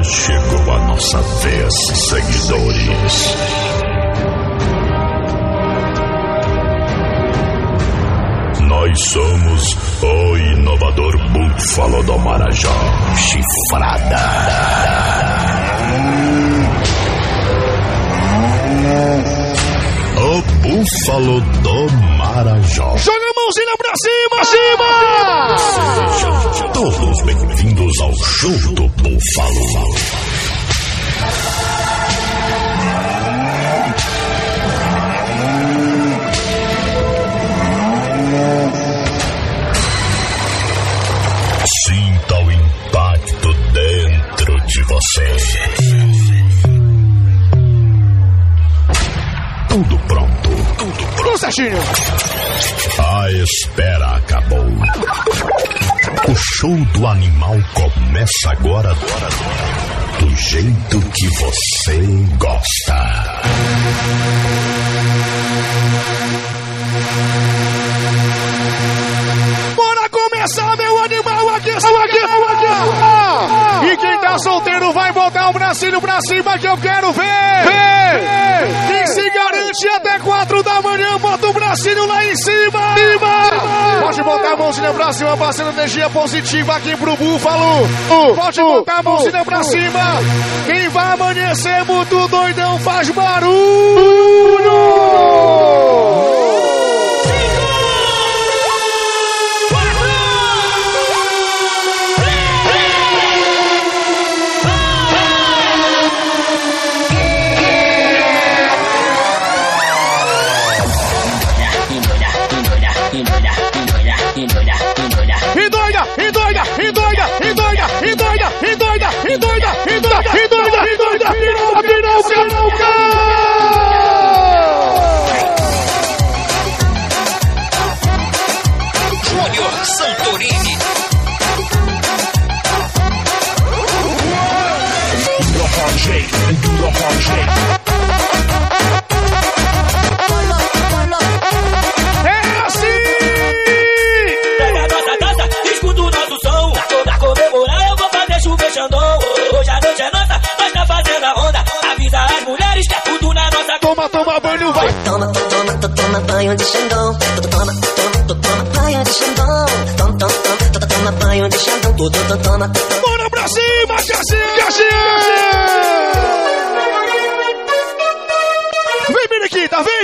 Chegou a nossa vez, seguidores. Nós somos o inovador Búfalo do Marajó. Chifrada. O Búfalo do Marajó. Joga a mãozinha pra cima! Sejam todos bem-vindos ao show do Búfalo. Sinta o impacto dentro de você. Tudo pronto. Tudo certinho. A espera acabou. O show do animal começa agora. Do jeito que você gosta. Bora começar, meu animal, aqui. E quem tá solteiro vai botar o bracinho pra cima que eu quero ver. Quem se garante até 4 da manhã, bota o bracinho lá em cima. Pode botar a mãozinha pra cima, passando energia positiva aqui pro Búfalo. Pode botar a mãozinha pra cima. Quem vai amanhecer muito doidão faz barulho. Júnior Santorini. É assim! Pega a nossa dança, escuta o nosso som. Toda comemorar eu vou fazer chover Xandão. Hoje a noite é nossa, nós tá fazendo a onda. Avisa as mulheres que é tudo na nossa. Toma banho, vai! Toma banho de Xandão. Toma banho de Xandão. Toma banho de Xandão. Toma. Bora pra cima, Cassinha! Vem, Periquita, vem!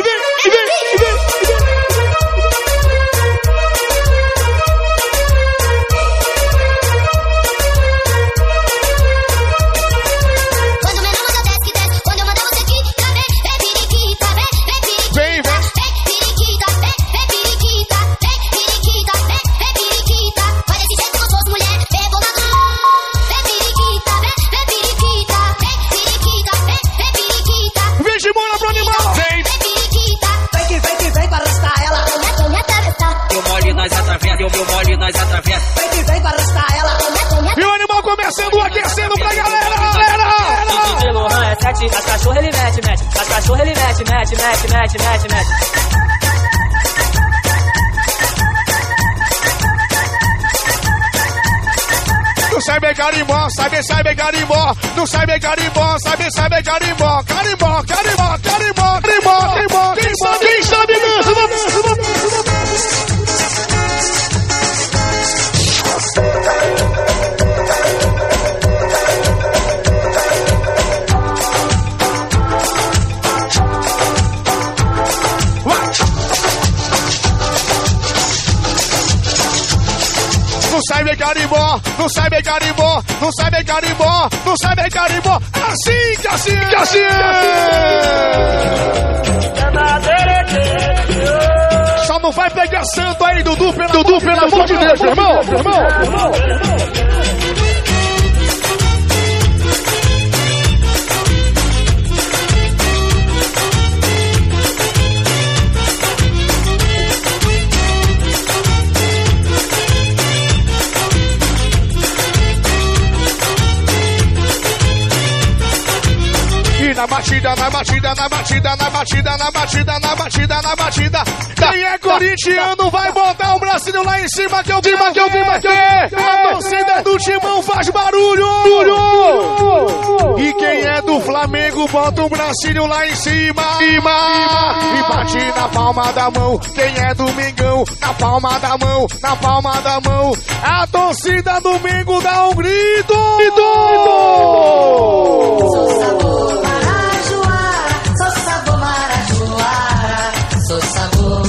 Quando menor manda desce que desce, quando eu mandar você aqui, tá vem, periquita, vem, periquita. Vem. Periquita, vem, periquita, periquita. Vai desse jeito gostoso, mulher, pegou na mão. Vem, periquita, vem, periquita, periquita. Vem de bola pro animal! Vem! Periquita, Vem para arrastar ela. vem me atravessar. Eu mole, nós atravessa, eu mole, nós atravessa. Vem para arrastar ela. E o animal começando, aquecendo pra galera! De Lohan é 7, as cachorras ele mete. As cachorras ele mete. Não sai bem carimbó, não sai bem carimbó, sabe carimbó. Quem sabe dança. Não sai bem carimbó. Assim. Só não vai pegar santo aí, Dudu, pelo amor de Deus, irmão. Na batida. Quem é corintiano vai botar o bracinho lá em cima que eu vi. A torcida do Timão faz barulho. do Flamengo, bota o bracinho lá em cima. E bate na palma da mão. Quem é do Mengão, na palma da mão, na palma da mão. A torcida do Mengo dá um grito. Sou sabor marajoara, sou sabor marajoara, sou sabor.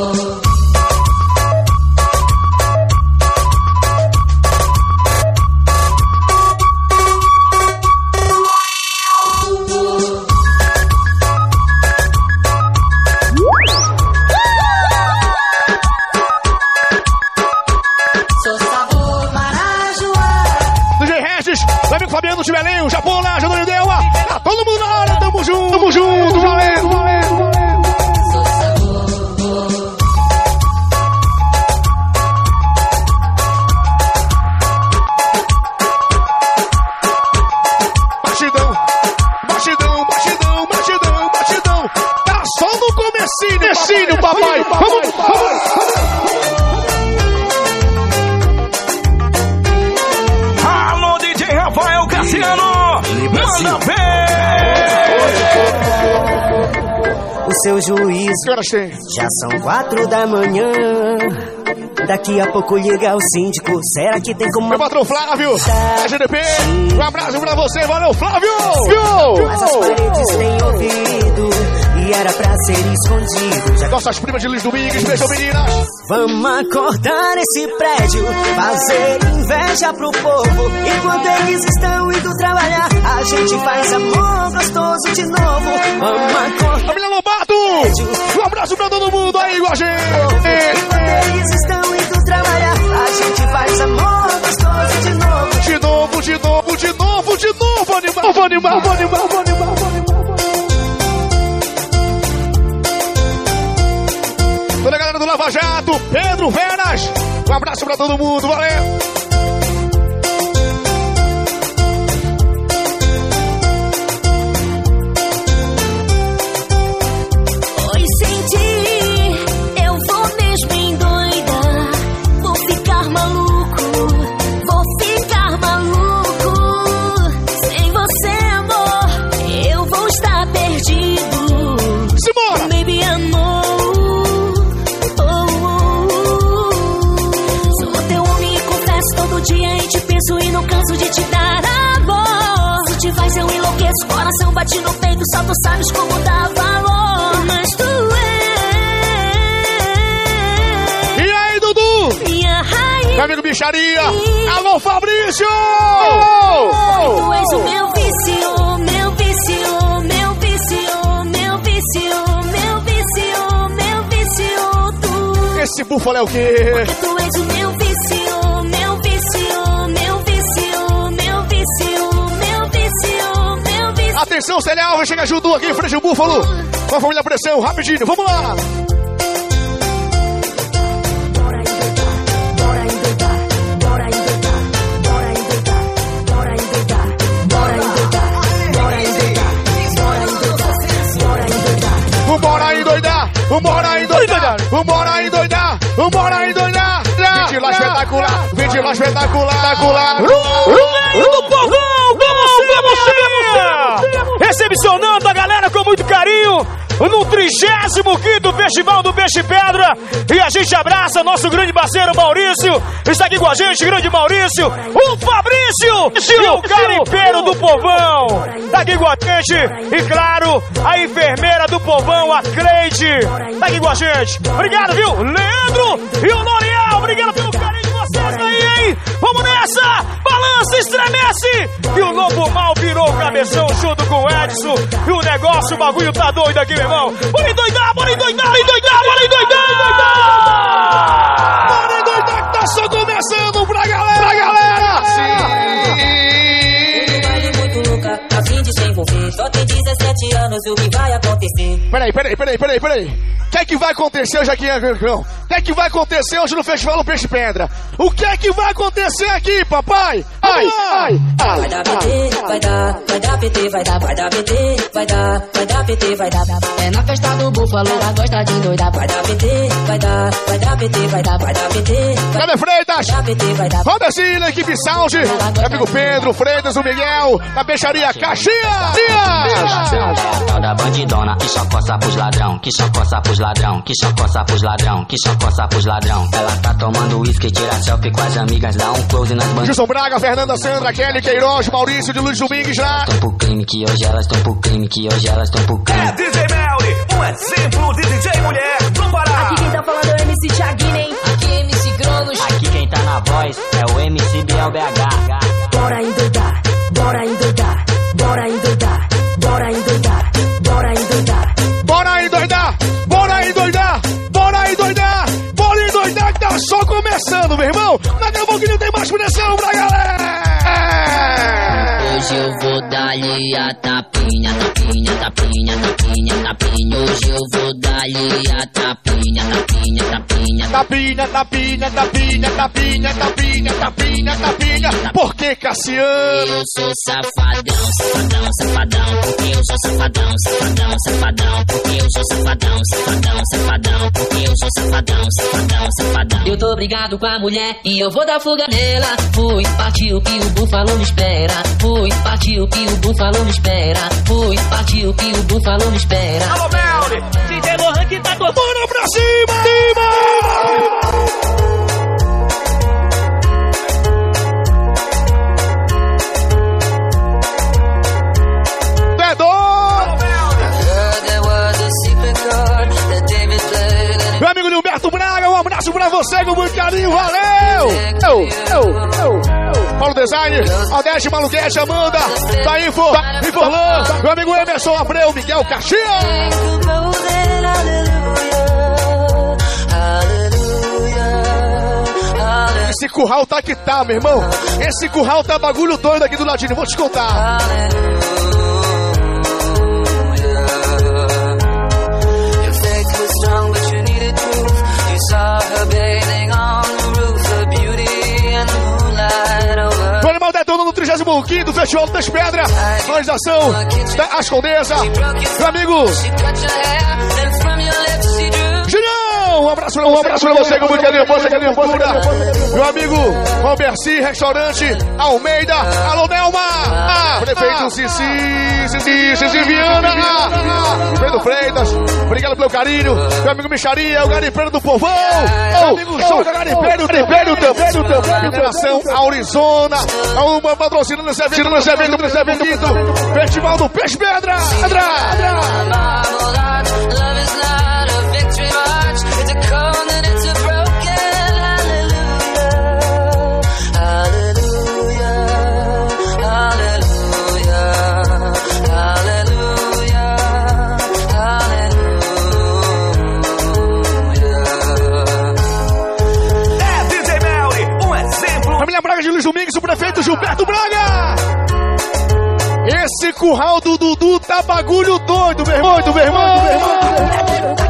Fabiano de Belém, o Japão lá, Júnior Deua. Tá todo mundo na hora, tamo junto, valendo. Batidão. Tá só no comecinho, papai. Vamos. Rafael Cassiano, manda ver! O seu juízo já são 4 da manhã. Daqui a pouco liga o síndico. Será que tem como... Meu patrão Flávio, GDP, um abraço pra você, valeu Flávio! Mas as paredes têm ouvido e era pra ser escondido. Nossas primas de Luiz Domingues, beijão meninas! Vamos acordar esse prédio, fazer inveja pro povo. Enquanto eles estão indo trabalhar, a gente faz amor gostoso de novo. Vamos acordar. Família Lobato! Um abraço pra todo mundo aí com a gente! Enquanto eles estão indo trabalhar, a gente faz amor gostoso de novo. De novo, animal! Toda a galera do Lava Jato, Pedro, Veras, um abraço pra todo mundo, valeu! Oi, senti, eu vou mesmo endoidar. Vou ficar maluco. Sem você, amor, eu vou estar perdido. Simbora! Baby, amor. Todo dia e te penso e não canso de te dar amor. Se te faz eu enlouqueço, coração bate no peito, só tu sabes como dá valor. Mas tu és. E aí, Dudu? Minha rainha. Meu amigo Bicharia. Alô, Fabrício! Tu és o meu vício, meu vício, meu vício, meu vício, meu vício, meu vício, tu. Esse búfalo é o quê? Tu és o meu vício. Atenção, Célia Alves, chega junto aqui em frente ao Búfalo. Com a família Pressão, rapidinho, vamos lá. Vambora endoidar. Vídeo espetacular. Meio do povão, como recepcionando a galera com muito carinho no 35º Festival do Peixe Pedra. E a gente abraça nosso grande parceiro Maurício. Está aqui com a gente, grande Maurício. O Fabrício e o garimpeiro do povão. Está aqui com a gente. E claro, a enfermeira do povão, a Cleide. Está aqui com a gente. Obrigado, viu? Leandro e o L'Oreal. Obrigado pelo carinho de vocês aí, hein? Vamos nessa! Balança, estremece! E o Lobo Mal virou o cabeção junto com o Edson. E o negócio, o bagulho tá doido aqui, meu irmão. Bora endoidar! Bora endoidar que tá só começando pra galera! Um baile muito louca, a fim de se envolver. Só tem 17 anos, o que vai acontecer? Peraí. O que é que vai acontecer hoje aqui, Anglicão? O que é que vai acontecer hoje no Festival do Peixe Pedra? O que é que vai acontecer aqui, papai? Ai. Vai dar PT, vai dar PT, vai dar PT, vai dar PT, vai dar. É na festa do Búfalo, ela gosta de doida. Vai dar PT, vai dar PT, vai dar PT. Cadê Freitas? Vai dar PT, vai dar. Roda assim na equipe Sound. Meu amigo Pedro, Freitas, o Miguel, na peixaria Caxias. Da bandidona, que só coça pros ladrão, que só coça pros ladrão, que só coça pros ladrão, que só coça pros ladrão. Ela tá tomando uísque, tira selfie com as amigas, dá um close nas bandas. Gilson Braga, Fernanda Sandra, Kelly Queiroz, Maurício de Luiz Domingues lá. Estão pro crime, que hoje elas estão pro crime, que hoje elas estão pro crime. É DJ Melly, um exemplo de DJ mulher do Pará. Aqui quem tá falando é o MC Thiaguinho, Aqui MC Cronos. Aqui quem tá na voz é o MC Biel BH. bora endoidar, bora endoidar, bora endoidar, bora endoidar, bora endoidar. Bora endoidar, bora endoidar, bora endoidar, bora endoidar que tá só começando, meu irmão. Daqui a pouquinho tem mais pressão pra galera. Hoje eu vou dar-lhe a tapinha, tapinha, tapinha, tapinha, tapinha. Hoje eu vou dar-lhe a tapinha, tapinha, tapinha. Tapinha, tapinha, tapinha, tapinha, tapinha, tapinha, tapinha. Por que, Cassiano? Eu sou safadão, safadão, safadão. Porque eu sou safadão, safadão, safadão. Porque eu sou safadão, safadão, safadão. Porque eu sou safadão, safadão, safadão. Eu tô brigado com a mulher e eu vou dar fuga nela. Fui, partiu que o búfalo me espera. Fui, partiu que o búfalo me espera. Fui, partiu que o búfalo me espera. Alô, Melly, DJ Lohan que tá tocando. Bora pra cima! Meu amigo Gilberto Braga, um abraço pra você com muito carinho, valeu! Paulo Design, Aldete Maluquete, Amanda, da Inforlan, meu amigo Emerson Abreu, Miguel Caxias. Esse curral tá que tá, meu irmão. Esse curral tá bagulho doido aqui do ladinho, vou te contar. O Animal detona no 35º Festival das Pedras, organização da Ascondesa. Meu amigo Julião, um abraço pra você com muito carinho, meu amigo Alberci, restaurante Almeida. Alô, Nelma, prefeito Cici Viana, Pedro Freitas, obrigado pelo carinho. Meu amigo Micharia, o garimpeiro do povão. Meu amigo Joga Garimpeiro também. Federação Arizona, uma patrocinando esse evento bonito. Festival do Peixe Pedra. De Luiz Domingues, o prefeito Gilberto Braga. Esse curral do Dudu tá bagulho doido, meu irmão.